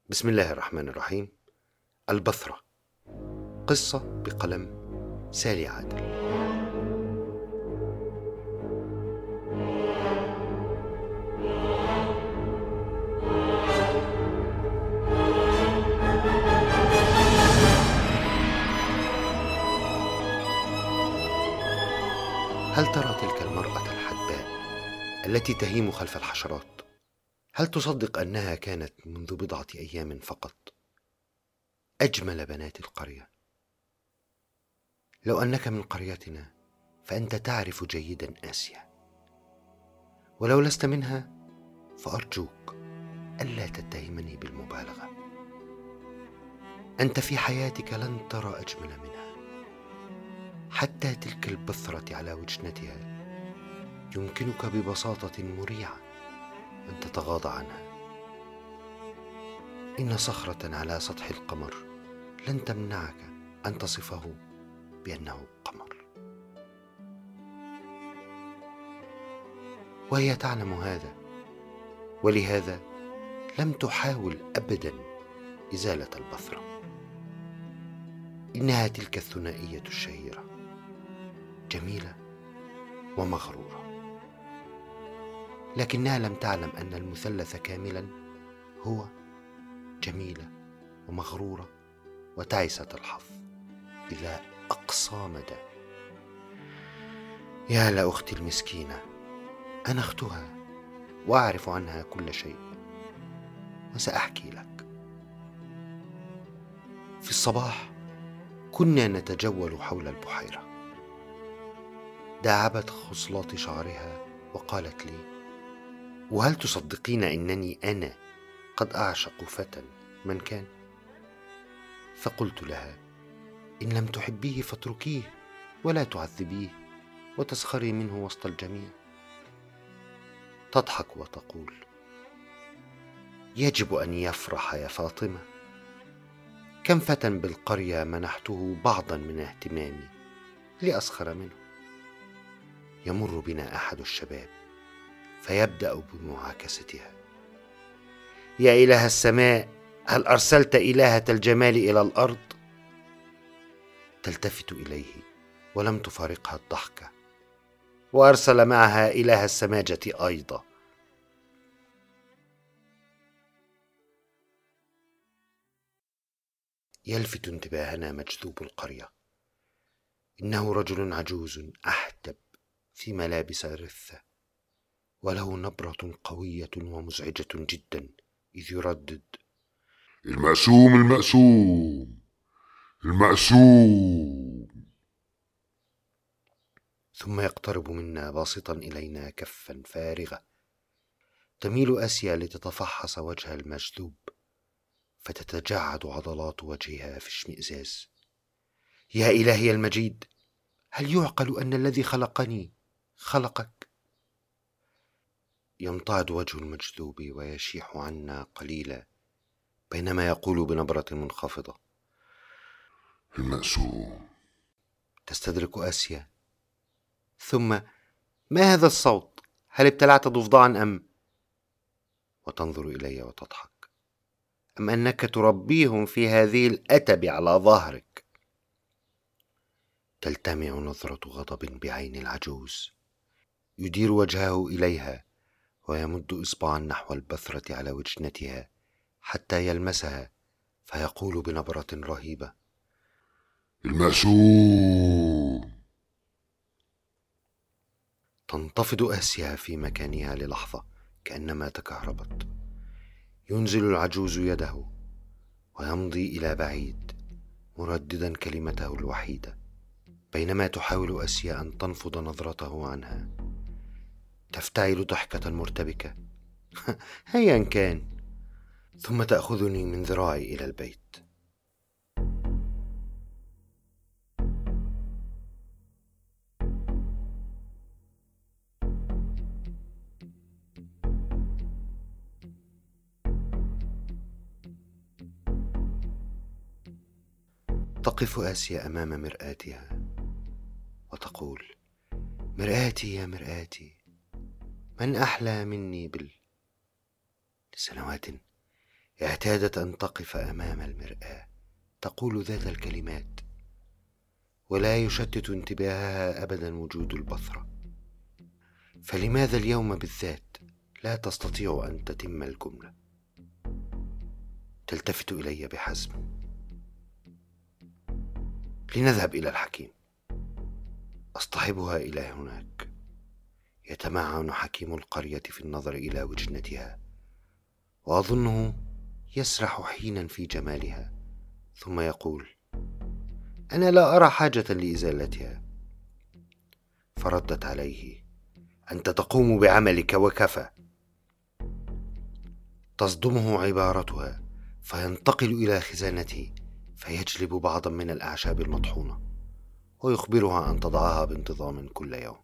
بسم الله الرحمن الرحيم. البثرة، قصة بقلم سالي عادل. هل ترى تلك المرأة الحدباء التي تهيم خلف الحشرات؟ هل تصدق أنها كانت منذ بضعة أيام فقط أجمل بنات القرية؟ لو أنك من قريتنا فأنت تعرف جيدا آسيا، ولو لست منها فأرجوك ألا تتهمني بالمبالغة. أنت في حياتك لن ترى أجمل منها، حتى تلك البثرة على وجنتها يمكنك ببساطة مريعة أن تتغاضى عنها. إن صخرة على سطح القمر لن تمنعك أن تصفه بأنه قمر، وهي تعلم هذا، ولهذا لم تحاول أبدا إزالة البثرة. إنها تلك الثنائية الشهيرة، جميلة ومغرورة، لكنها لم تعلم أن المثلث كاملا هو جميلة ومغرورة وتعسة الحظ إلى أقصى مدى. يا لأختي المسكينة، أنا أختها وأعرف عنها كل شيء، وسأحكي لك. في الصباح كنا نتجول حول البحيرة. داعبت خصلات شعرها وقالت لي: وهل تصدقين أنني أنا قد أعشق فتى من كان؟ فقلت لها: إن لم تحبيه فاتركيه ولا تعذبيه وتسخري منه وسط الجميع. تضحك وتقول: يجب أن يفرح يا فاطمة، كم فتى بالقرية منحته بعضا من اهتمامي لأسخر منه. يمر بنا أحد الشباب فيبدأ بمعاكستها: يا إله السماء، هل أرسلت إلهة الجمال إلى الأرض؟ تلتفت إليه ولم تفارقها الضحكة، وأرسل معها إله السماجة أيضا. يلفت انتباهنا مجذوب القرية. إنه رجل عجوز أحدب في ملابس رثة، وله نبرة قوية ومزعجة جدا، إذ يردد: المقسوم المقسوم المقسوم. ثم يقترب منا باسطا إلينا كفا فارغة. تميل آسيا لتتفحص وجه المجذوب، فتتجعد عضلات وجهها في اشمئزاز. يا إلهي المجيد، هل يعقل أن الذي خلقني خلقك؟ يمتعض وجه المجذوب ويشيح عنا قليلا، بينما يقول بنبرة منخفضة: المقسوم. تستدرك آسيا: ثم ما هذا الصوت؟ هل ابتلعت ضفدعا أم؟ وتنظر إلي وتضحك: أم أنك تربيهم في هذه الأتب على ظهرك؟ تلتمع نظرة غضب بعين العجوز. يدير وجهه إليها ويمد إصبعا نحو البثرة على وجنتها حتى يلمسها، فيقول بنبرة رهيبة: المقسوم. تنتفض آسيا في مكانها للحظة كأنما تكهربت. ينزل العجوز يده ويمضي إلى بعيد مرددا كلمته الوحيدة، بينما تحاول آسيا أن تنفض نظرته عنها. تفتعل ضحكة مرتبكة هيا كان، ثم تأخذني من ذراعي إلى البيت. تقف آسيا أمام مرآتها وتقول: مرآتي يا مرآتي، من أحلى مني لسنوات اعتادت أن تقف أمام المرآة تقول ذات الكلمات، ولا يشتت انتباهها أبدا وجود البثرة. فلماذا اليوم بالذات لا تستطيع أن تتم الجملة؟ تلتفت إلي بحزم. لنذهب إلى الحكيم. أصطحبها إلى هناك. يتمعن حكيم القرية في النظر إلى وجنتها، وأظنه يسرح حينا في جمالها، ثم يقول: أنا لا أرى حاجة لإزالتها. فردت عليه: أنت تقوم بعملك وكفى. تصدمه عبارتها، فينتقل إلى خزانته فيجلب بعضا من الأعشاب المطحونة ويخبرها أن تضعها بانتظام كل يوم.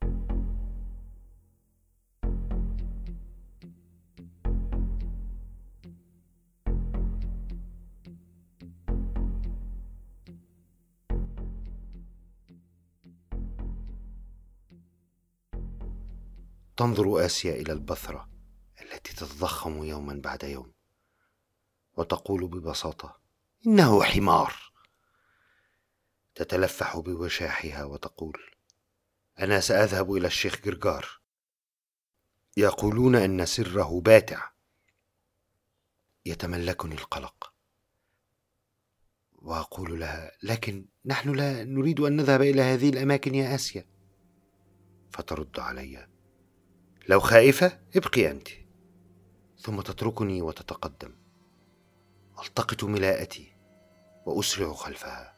تنظر آسيا إلى البثرة التي تتضخم يوما بعد يوم وتقول ببساطة: إنه حمار. تتلفح بوشاحها وتقول: أنا سأذهب إلى الشيخ جرجار، يقولون أن سره باتع. يتملكني القلق وأقول لها: لكن نحن لا نريد أن نذهب إلى هذه الأماكن يا آسيا. فترد علي: لو خائفة ابقي أنت. ثم تتركني وتتقدم. ألتقط ملاءتي وأسرع خلفها.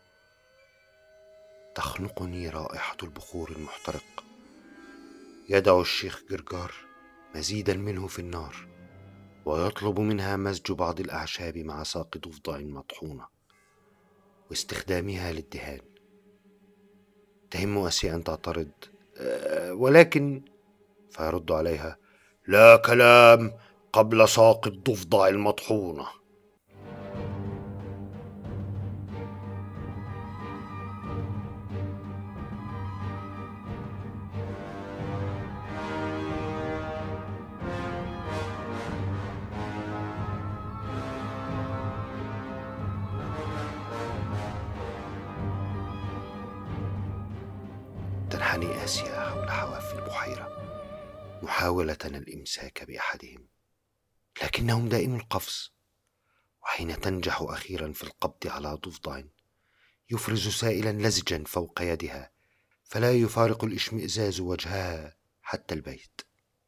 تخنقني رائحة البخور المحترق. يدع الشيخ جرجار مزيدا منه في النار ويطلب منها مزج بعض الأعشاب مع ساق ضفدع مطحونة واستخدامها للدهان. تهم آسيا أن تعترض: ولكن... فيرد عليها: لا كلام قبل ساق الضفدع المطحونة. تنحني آسيا حول حواف البحيرة محاولة الإمساك بأحدهم، لكنهم دائم القفز. وحين تنجح أخيرا في القبض على ضفدع يفرز سائلا لزجا فوق يدها، فلا يفارق الإشمئزاز وجهها حتى البيت.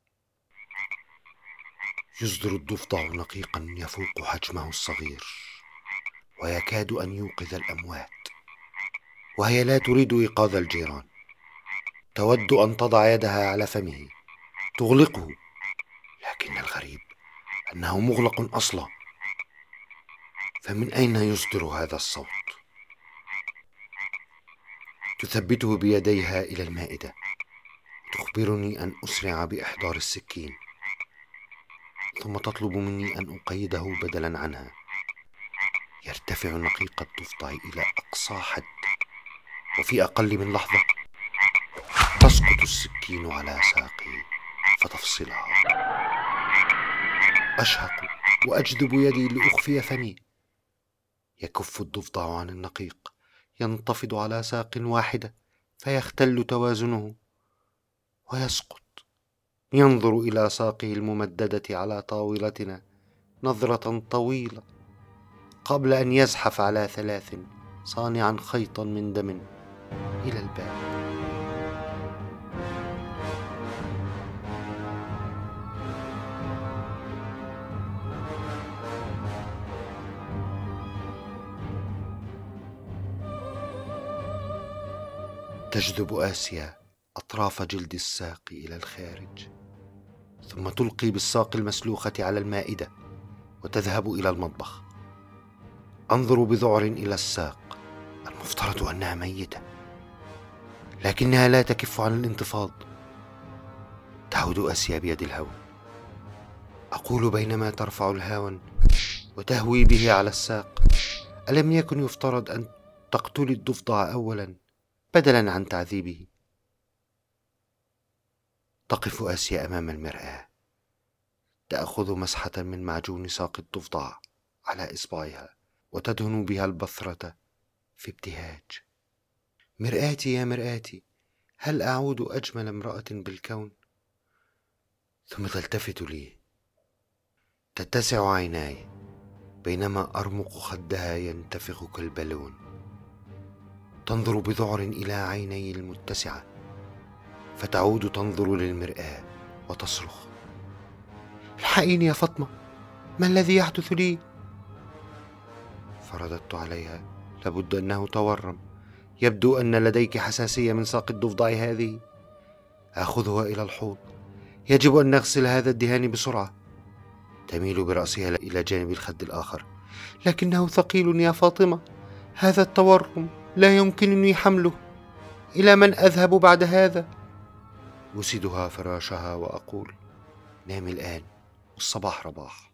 يصدر الضفدع نقيقا يفوق حجمه الصغير ويكاد أن يوقظ الأموات، وهي لا تريد إيقاظ الجيران. تود أن تضع يدها على فمه تغلقه، لكن الغريب أنه مغلق أصلا. فمن أين يصدر هذا الصوت؟ تثبته بيديها إلى المائدة، تخبرني أن أسرع بإحضار السكين، ثم تطلب مني أن أقيده بدلا عنها. يرتفع نقيق الضفدع إلى أقصى حد، وفي أقل من لحظة تسقط السكين على ساقي فتفصلها. أشهق وأجذب يدي لأخفي فمي. يكف الضفدع عن النقيق، ينتفض على ساق واحدة فيختل توازنه ويسقط. ينظر إلى ساقه الممددة على طاولتنا نظرة طويلة قبل أن يزحف على 3 صانعا خيطا من دم إلى الباب. تجذب آسيا أطراف جلد الساق إلى الخارج، ثم تلقي بالساق المسلوخة على المائدة وتذهب إلى المطبخ. أنظر بذعر إلى الساق، المفترض أنها ميتة، لكنها لا تكف عن الانتفاض. تعود آسيا بيد الهون. أقول بينما ترفع الهاون وتهوي به على الساق: ألم يكن يفترض أن تقتلي الضفدع أولا بدلا عن تعذيبه؟ تقف آسيا أمام المرآة، تأخذ مسحة من معجون ساق الضفدع على إصبعها وتدهن بها البثرة في ابتهاج. مرآتي يا مرآتي، هل أعود أجمل امرأة بالكون؟ ثم تلتفت لي، تتسع عيناي بينما أرمق خدها ينتفخ كالبالون، تنظر بذعر إلى عيني المتسعة، فتعود تنظر للمرآة وتصرخ: الحقيني يا فاطمة، ما الذي يحدث لي؟ فرددت عليها: لابد أنه تورم، يبدو أن لديك حساسية من ساق الضفدع هذه. آخذها إلى الحوض، يجب أن نغسل هذا الدهان بسرعة. تميل برأسها إلى جانب الخد الآخر: لكنه ثقيل يا فاطمة، هذا التورم لا يمكنني حمله، إلى من أذهب بعد هذا؟ أسدها فراشها وأقول: نامي الآن والصباح رباح.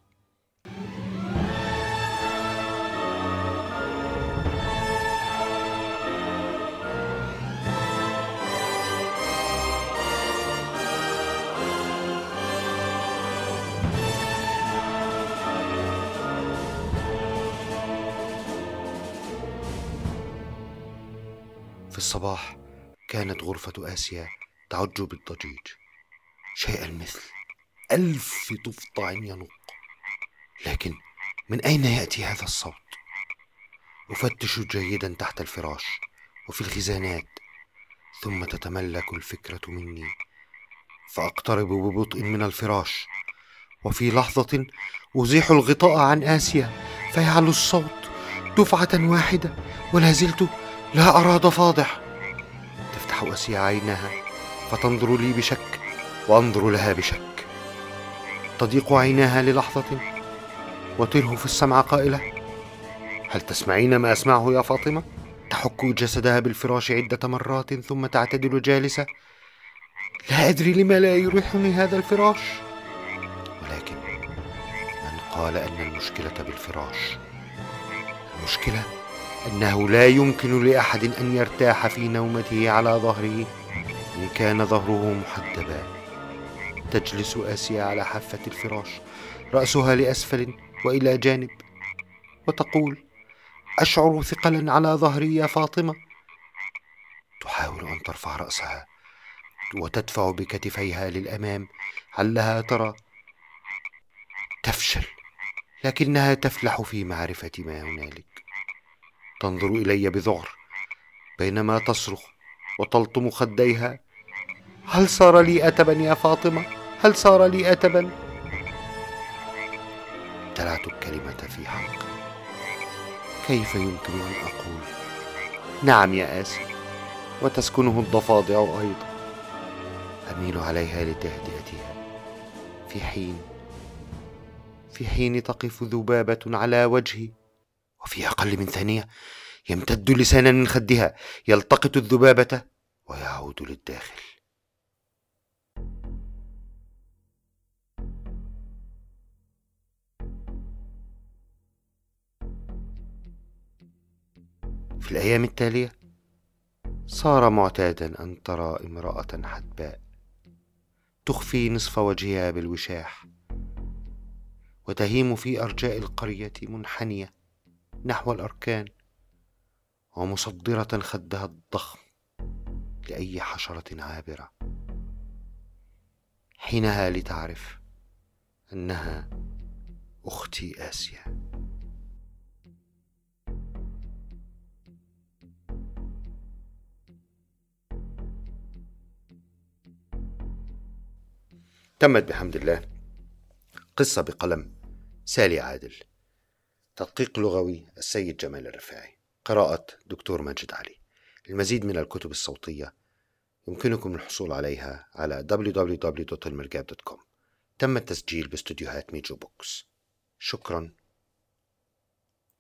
في الصباح كانت غرفة آسيا تعج بالضجيج، شيء المثل 1000 ضفدع ينق. لكن من أين يأتي هذا الصوت؟ أفتش جيدا تحت الفراش وفي الخزانات، ثم تتملك الفكرة مني، فأقترب ببطء من الفراش، وفي لحظة أزيح الغطاء عن آسيا فيعلو الصوت دفعة واحدة، ولا زلت لا أرى ضفادع. تفتح آسيا عينها فتنظر لي بشك، وأنظر لها بشك. تضيق عيناها للحظة وترهف السمع قائلة: هل تسمعين ما أسمعه يا فاطمة؟ تحك جسدها بالفراش عدة مرات ثم تعتدل جالسة. لا أدري لما لا يريحني هذا الفراش، ولكن من قال أن المشكلة بالفراش؟ المشكلة أنه لا يمكن لأحد أن يرتاح في نومته على ظهره إن كان ظهره محدبا. تجلس آسيا على حافة الفراش، رأسها لأسفل وإلى جانب، وتقول: أشعر ثقلا على ظهري يا فاطمة. تحاول أن ترفع رأسها وتدفع بكتفيها للأمام علها ترى. تفشل، لكنها تفلح في معرفة ما هنالك. تنظر إلي بذعر بينما تصرخ وتلطم خديها: هل صار لي أتبا يا فاطمة؟ هل صار لي أتبا؟ ابتلعت الكلمة في حلقي. كيف يمكن أن أقول نعم يا آسي وتسكنه الضفادع أيضا؟ أميل عليها لتهدئتها، في حين تقف ذبابة على وجهي، وفي أقل من ثانية يمتد لسانا من خدها، يلتقط الذبابة ويعود للداخل. في الأيام التالية صار معتادا أن ترى امرأة حدباء تخفي نصف وجهها بالوشاح وتهيم في أرجاء القرية منحنية نحو الأركان ومصدرة خدها الضخم لأي حشرة عابرة، حينها لتعرف أنها أختي آسيا. تمت بحمد الله. قصة بقلم سالي عادل، تدقيق لغوي السيد جمال الرفاعي، قراءة دكتور ماجد علي. المزيد من الكتب الصوتية يمكنكم الحصول عليها على www.ilmirgab.com. تم التسجيل باستوديوهات ميجو بوكس. شكرا